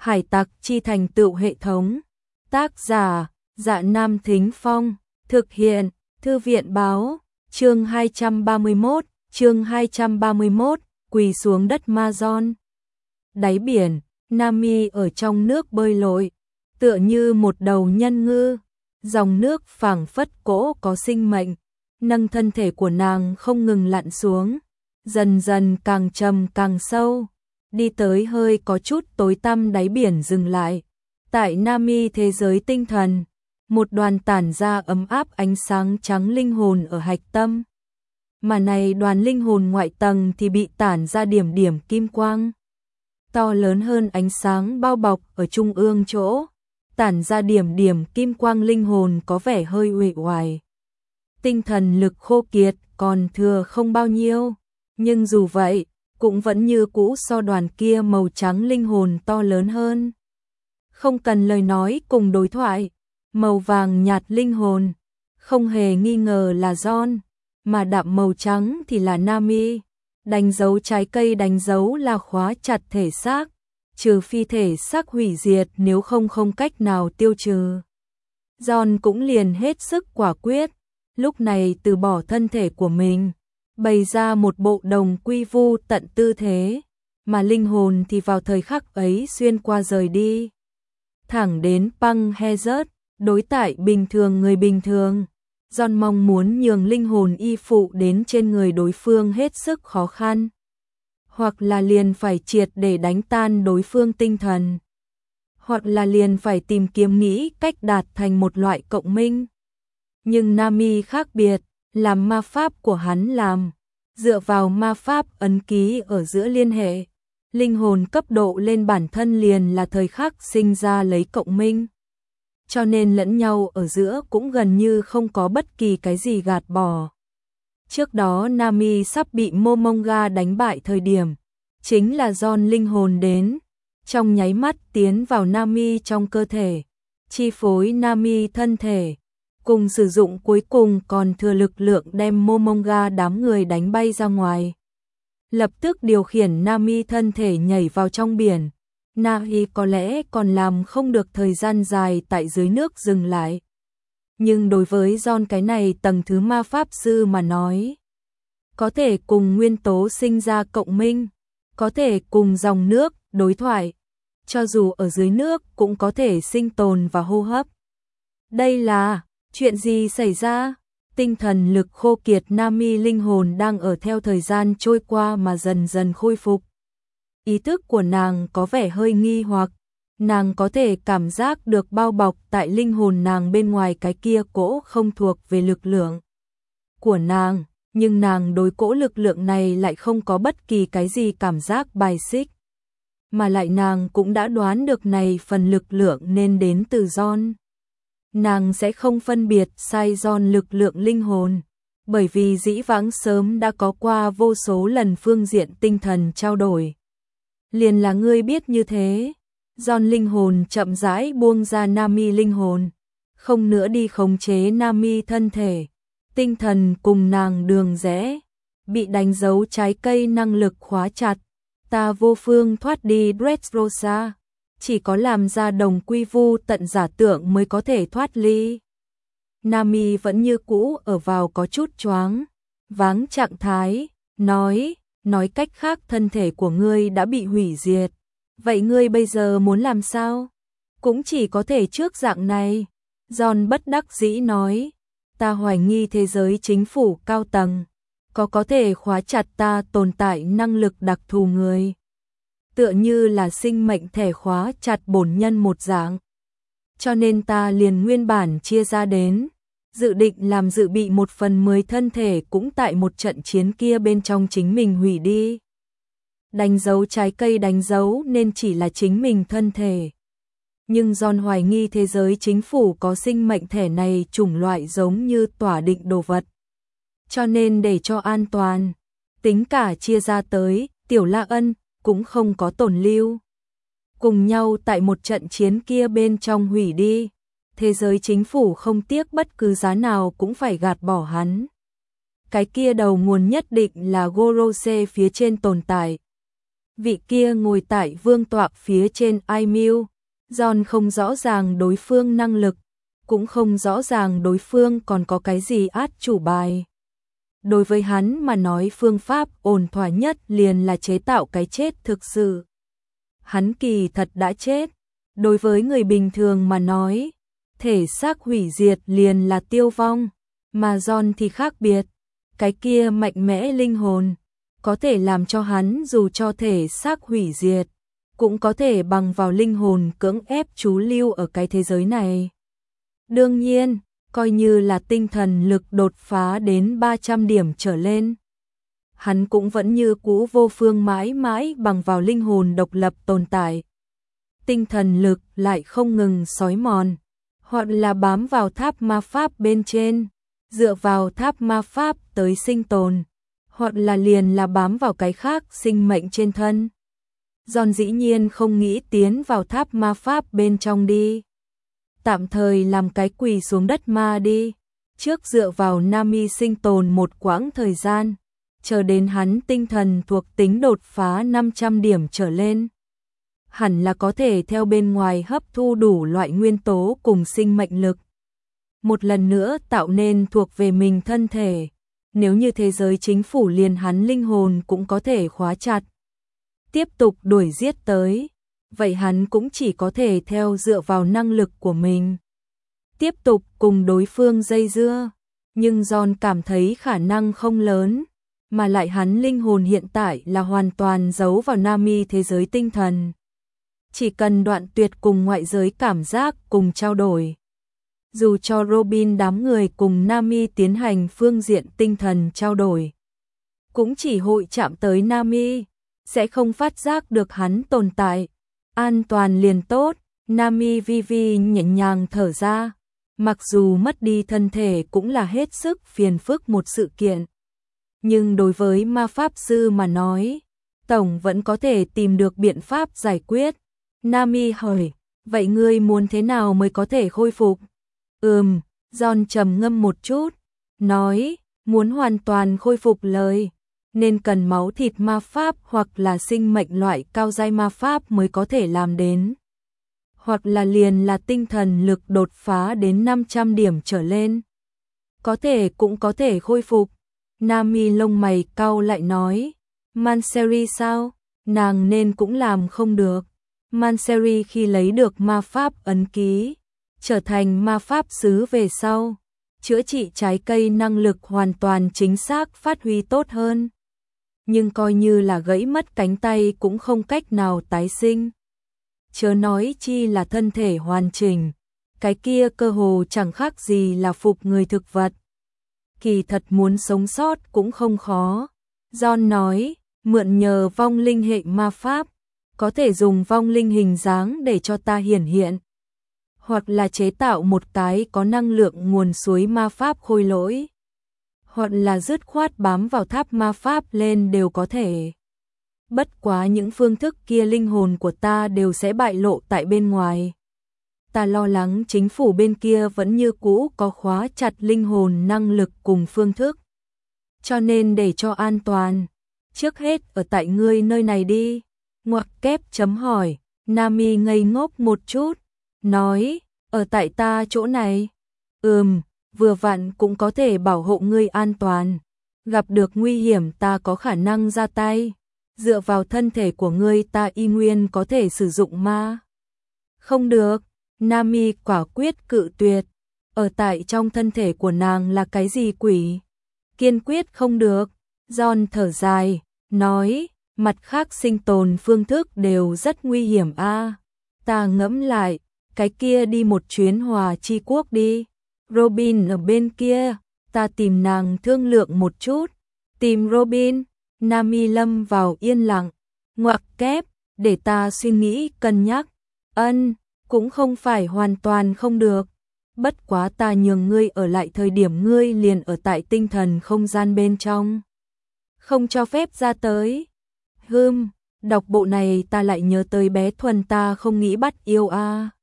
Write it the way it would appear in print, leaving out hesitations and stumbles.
Hải tặc chi thành tựu hệ thống. Tác giả, Dạ Nam Thính Phong. Thực hiện, Thư viện báo. Chương 231, quỳ xuống đất Amazon. Đáy biển, Nami ở trong nước bơi lội, tựa như một đầu nhân ngư. Dòng nước phảng phất cỗ có sinh mệnh, nâng thân thể của nàng không ngừng lặn xuống, dần dần càng trầm càng sâu, đi tới hơi có chút tối tăm đáy biển dừng lại. Tại Nami thế giới tinh thần, một đoàn tản ra ấm áp ánh sáng trắng linh hồn ở hạch tâm. Mà này đoàn linh hồn ngoại tầng thì bị tản ra điểm điểm kim quang. To lớn hơn ánh sáng bao bọc ở trung ương chỗ, tản ra điểm điểm kim quang linh hồn có vẻ hơi uể oải. Tinh thần lực khô kiệt còn thừa không bao nhiêu, nhưng dù vậy, cũng vẫn như cũ so đoàn kia màu trắng linh hồn to lớn hơn. Không cần lời nói cùng đối thoại, màu vàng nhạt linh hồn, không hề nghi ngờ là John, mà đạm màu trắng thì là Nami. Đánh dấu trái cây đánh dấu là khóa chặt thể xác, trừ phi thể xác hủy diệt, nếu không cách nào tiêu trừ. John cũng liền hết sức quả quyết, lúc này từ bỏ thân thể của mình, bày ra một bộ đồng quy vu tận tư thế, mà linh hồn thì vào thời khắc ấy xuyên qua rời đi. Thẳng đến Băng Hezert, đối tại bình thường người bình thường. John mong muốn nhường linh hồn y phụ đến trên người đối phương hết sức khó khăn, hoặc là liền phải triệt để đánh tan đối phương tinh thần, hoặc là liền phải tìm kiếm nghĩ cách đạt thành một loại cộng minh. Nhưng Nami khác biệt, làm ma pháp của hắn làm, dựa vào ma pháp ấn ký ở giữa liên hệ, linh hồn cấp độ lên bản thân liền là thời khắc sinh ra lấy cộng minh. Cho nên lẫn nhau ở giữa cũng gần như không có bất kỳ cái gì gạt bỏ. Trước đó Nami sắp bị Momonga đánh bại thời điểm, chính là John linh hồn đến, trong nháy mắt tiến vào Nami trong cơ thể, chi phối Nami thân thể, cùng sử dụng cuối cùng còn thừa lực lượng đem Momonga đám người đánh bay ra ngoài. Lập tức điều khiển Nami thân thể nhảy vào trong biển. Nahi có lẽ còn làm không được thời gian dài tại dưới nước dừng lại. Nhưng đối với John cái này tầng thứ ma pháp sư mà nói, có thể cùng nguyên tố sinh ra cộng minh, có thể cùng dòng nước đối thoại, cho dù ở dưới nước cũng có thể sinh tồn và hô hấp. Đây là chuyện gì xảy ra? Tinh thần lực khô kiệt Nami linh hồn đang ở theo thời gian trôi qua mà dần dần khôi phục. Ý thức của nàng có vẻ hơi nghi hoặc, nàng có thể cảm giác được bao bọc tại linh hồn nàng bên ngoài cái kia cỗ không thuộc về lực lượng của nàng, nhưng nàng đối cỗ lực lượng này lại không có bất kỳ cái gì cảm giác bài xích. Mà lại nàng cũng đã đoán được này phần lực lượng nên đến từ John. Nàng sẽ không phân biệt sai John lực lượng linh hồn, bởi vì dĩ vãng sớm đã có qua vô số lần phương diện tinh thần trao đổi. Liền là ngươi biết như thế. John linh hồn chậm rãi buông ra Nami linh hồn, không nữa đi khống chế Nami thân thể. Tinh thần cùng nàng đường rẽ, bị đánh dấu trái cây năng lực khóa chặt. Ta vô phương thoát đi Dressrosa, chỉ có làm ra đồng quy vu tận giả tưởng mới có thể thoát ly. Nami vẫn như cũ ở vào có chút choáng váng trạng thái, nói cách khác thân thể của ngươi đã bị hủy diệt. Vậy ngươi bây giờ muốn làm sao? Cũng chỉ có thể trước dạng này. John bất đắc dĩ nói, ta hoài nghi thế giới chính phủ cao tầng có thể khóa chặt ta tồn tại năng lực đặc thù người. Tựa như là sinh mệnh thẻ khóa chặt bổn nhân một dạng. Cho nên ta liền nguyên bản chia ra đến, dự định làm dự bị 1/10 thân thể cũng tại một trận chiến kia bên trong chính mình hủy đi. Đánh dấu trái cây đánh dấu nên chỉ là chính mình thân thể. Nhưng John hoài nghi thế giới chính phủ có sinh mệnh thẻ này chủng loại giống như tỏa định đồ vật. Cho nên để cho an toàn, tính cả chia ra tới, Tiểu La Ân cũng không có tổn lưu. Cùng nhau tại một trận chiến kia bên trong hủy đi. Thế giới chính phủ không tiếc bất cứ giá nào cũng phải gạt bỏ hắn. Cái kia đầu nguồn nhất định là Gorose phía trên tồn tại. Vị kia ngồi tại vương tọa phía trên iMew, John không rõ ràng đối phương năng lực, cũng không rõ ràng đối phương còn có cái gì át chủ bài. Đối với hắn mà nói phương pháp ổn thỏa nhất liền là chế tạo cái chết thực sự. Hắn kỳ thật đã chết. Đối với người bình thường mà nói, thể xác hủy diệt liền là tiêu vong, mà John thì khác biệt. Cái kia mạnh mẽ linh hồn, có thể làm cho hắn dù cho thể xác hủy diệt, cũng có thể bằng vào linh hồn cưỡng ép trú lưu ở cái thế giới này. Đương nhiên, coi như là tinh thần lực đột phá đến 300 điểm trở lên, hắn cũng vẫn như cũ vô phương mãi mãi bằng vào linh hồn độc lập tồn tại. Tinh thần lực lại không ngừng xói mòn, hoặc là bám vào tháp ma pháp bên trên, dựa vào tháp ma pháp tới sinh tồn, hoặc là liền là bám vào cái khác sinh mệnh trên thân. John dĩ nhiên không nghĩ tiến vào tháp ma pháp bên trong đi. Tạm thời làm cái quỳ xuống đất ma đi, trước dựa vào Nami sinh tồn một quãng thời gian, chờ đến hắn tinh thần thuộc tính đột phá 500 điểm trở lên. Hẳn là có thể theo bên ngoài hấp thu đủ loại nguyên tố cùng sinh mệnh lực. Một lần nữa tạo nên thuộc về mình thân thể, nếu như thế giới chính phủ liền hắn linh hồn cũng có thể khóa chặt. Tiếp tục đuổi giết tới, vậy hắn cũng chỉ có thể theo dựa vào năng lực của mình. Tiếp tục cùng đối phương dây dưa, nhưng John cảm thấy khả năng không lớn, mà lại hắn linh hồn hiện tại là hoàn toàn giấu vào Nami thế giới tinh thần. Chỉ cần đoạn tuyệt cùng ngoại giới cảm giác cùng trao đổi. Dù cho Robin đám người cùng Nami tiến hành phương diện tinh thần trao đổi, cũng chỉ hội chạm tới Nami, sẽ không phát giác được hắn tồn tại. An toàn liền tốt, Nami vi vi nhẹ nhàng thở ra, mặc dù mất đi thân thể cũng là hết sức phiền phức một sự kiện. Nhưng đối với ma pháp sư mà nói, tổng vẫn có thể tìm được biện pháp giải quyết. Nami hỏi, vậy ngươi muốn thế nào mới có thể khôi phục? John trầm ngâm một chút, nói, muốn hoàn toàn khôi phục lời, nên cần máu thịt ma pháp hoặc là sinh mệnh loại cao giai ma pháp mới có thể làm đến. Hoặc là liền là tinh thần lực đột phá đến 500 điểm trở lên. Có thể cũng có thể khôi phục. Nami lông mày cau lại nói, Manseri sao? Nàng nên cũng làm không được. Manseri khi lấy được ma pháp ấn ký, trở thành ma pháp sứ về sau, chữa trị trái cây năng lực hoàn toàn chính xác phát huy tốt hơn. Nhưng coi như là gãy mất cánh tay cũng không cách nào tái sinh. Chớ nói chi là thân thể hoàn chỉnh, cái kia cơ hồ chẳng khác gì là phục người thực vật. Kỳ thật muốn sống sót cũng không khó. John nói, mượn nhờ vong linh hệ ma pháp, có thể dùng vong linh hình dáng để cho ta hiển hiện. Hoặc là chế tạo một cái có năng lượng nguồn suối ma pháp khôi lỗi. Hoặc là dứt khoát bám vào tháp ma pháp lên đều có thể. Bất quá những phương thức kia linh hồn của ta đều sẽ bại lộ tại bên ngoài. Ta lo lắng chính phủ bên kia vẫn như cũ có khóa chặt linh hồn năng lực cùng phương thức. Cho nên để cho an toàn, trước hết ở tại ngươi nơi này đi. Ngoặc kép chấm hỏi, Nami ngây ngốc một chút, nói, ở tại ta chỗ này. Vừa vặn cũng có thể bảo hộ ngươi an toàn. Gặp được nguy hiểm ta có khả năng ra tay. Dựa vào thân thể của ngươi ta y nguyên có thể sử dụng ma. Không được, Nami quả quyết cự tuyệt. Ở tại trong thân thể của nàng là cái gì quỷ? Kiên quyết không được. John thở dài, nói, mặt khác sinh tồn phương thức đều rất nguy hiểm a. Ta ngẫm lại, cái kia đi một chuyến Hòa Chi Quốc đi. Robin ở bên kia, ta tìm nàng thương lượng một chút. Tìm Robin, Nami lâm vào yên lặng. Ngoặc kép, để ta suy nghĩ cân nhắc. Cũng không phải hoàn toàn không được. Bất quá ta nhường ngươi ở lại thời điểm ngươi liền ở tại tinh thần không gian bên trong. Không cho phép ra tới. Đọc bộ này ta lại nhớ tới bé Thuần ta không nghĩ bắt yêu a.